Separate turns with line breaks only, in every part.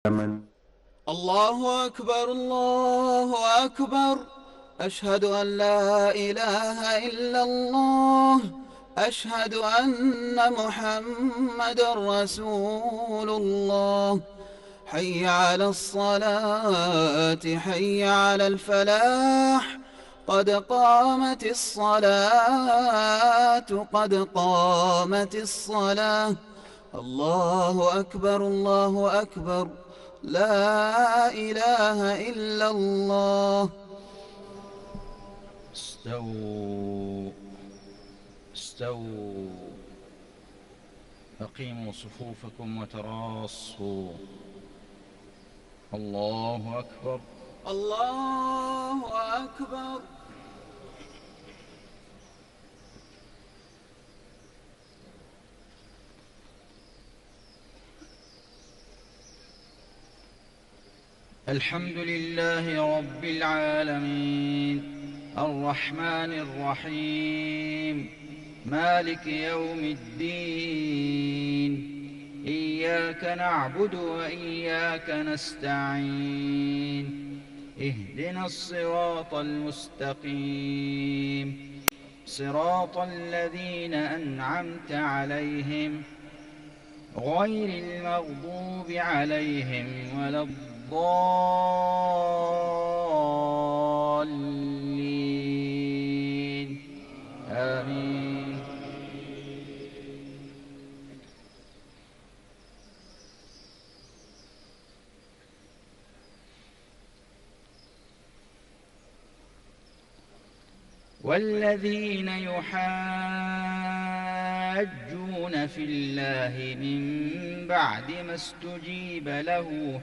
من
الله أكبر الله أكبر. أشهد أن لا إله إلا الله. أشهد أن محمد رسول الله. حي على الصلاة حي على الفلاح. قد قامت الصلاة قد قامت الصلاة. الله أكبر الله أكبر. لا إله إلا الله.
استووا استووا. أقيموا صفوفكم وتراصوا. الله أكبر.
الله أكبر.
الحمد لله رب العالمين، الرحمن الرحيم، مالك يوم الدين. إياك نعبد وإياك نستعين. اهدنا الصراط المستقيم، صراط الذين أنعمت عليهم غير المغضوب عليهم ولا الضالين. آمين. والذين يحاجون في الله من بعد ما استجيب له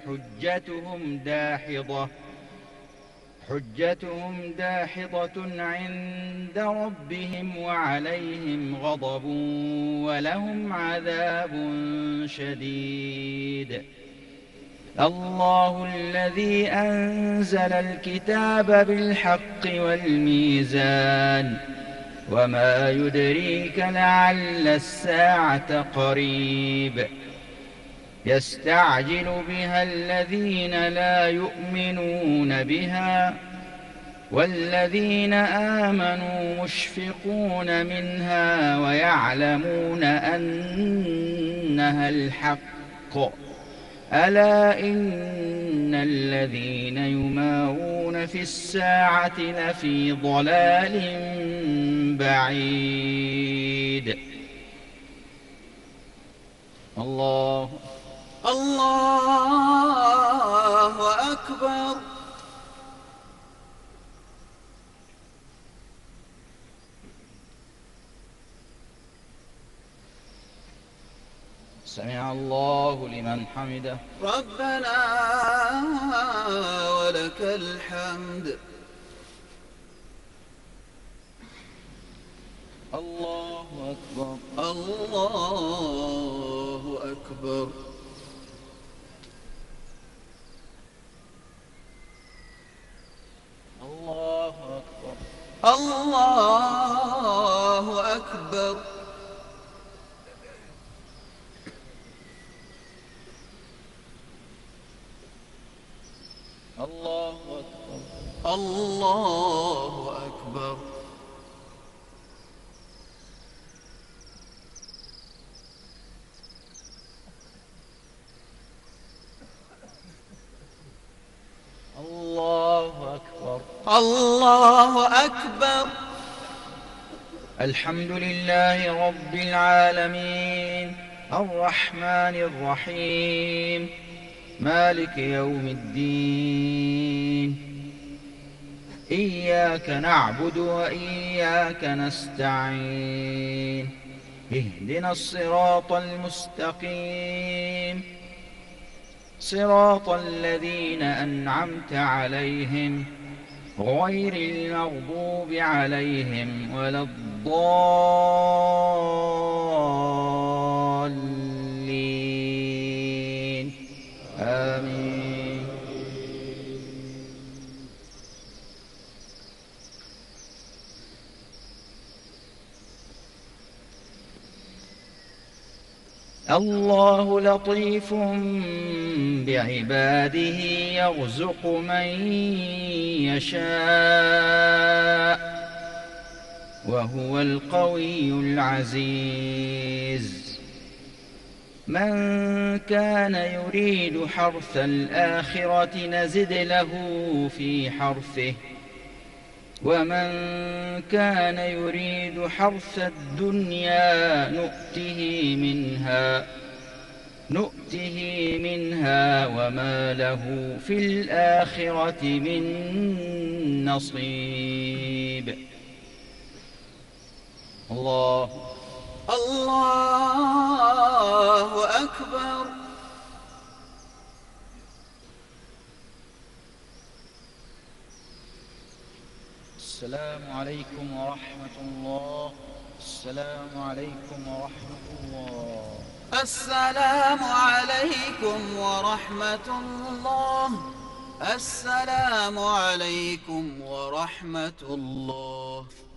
حجتهم داحضة عند ربهم، وعليهم غضب ولهم عذاب شديد. الله الذي أنزل الكتاب بالحق والميزان، وما يدريك لعل الساعة قريب. يستعجل بها الذين لا يؤمنون بها، والذين آمنوا مشفقون منها ويعلمون أنها الحق. ألا إن الذين يمارون في الساعة لفي ضلال بعيد. الله
أكبر.
سمع الله لمن حمده.
ربنا ولك الحمد.
الله أكبر.
الله أكبر.
الله أكبر.
الله أكبر.
الله أكبر.
الله أكبر.
الله أكبر.
الله أكبر.
الحمد لله رب العالمين، الرحمن الرحيم، مالك يوم الدين. إياك نعبد وإياك نستعين. اهدنا الصراط المستقيم، صراط الذين أنعمت عليهم غير المغضوب عليهم ولا الضالين. آمين. الله لطيف بعباده يرزق من يشاء وهو القوي العزيز من كان يريد حرث الآخرة نزد له في حرثه ومن كان يريد حرث الدنيا نؤته منها وما له في الآخرة من نصيب. الله
أكبر.
السلام عليكم ورحمة الله. السلام عليكم ورحمة الله.
السلام عليكم ورحمة الله. السلام عليكم ورحمة الله.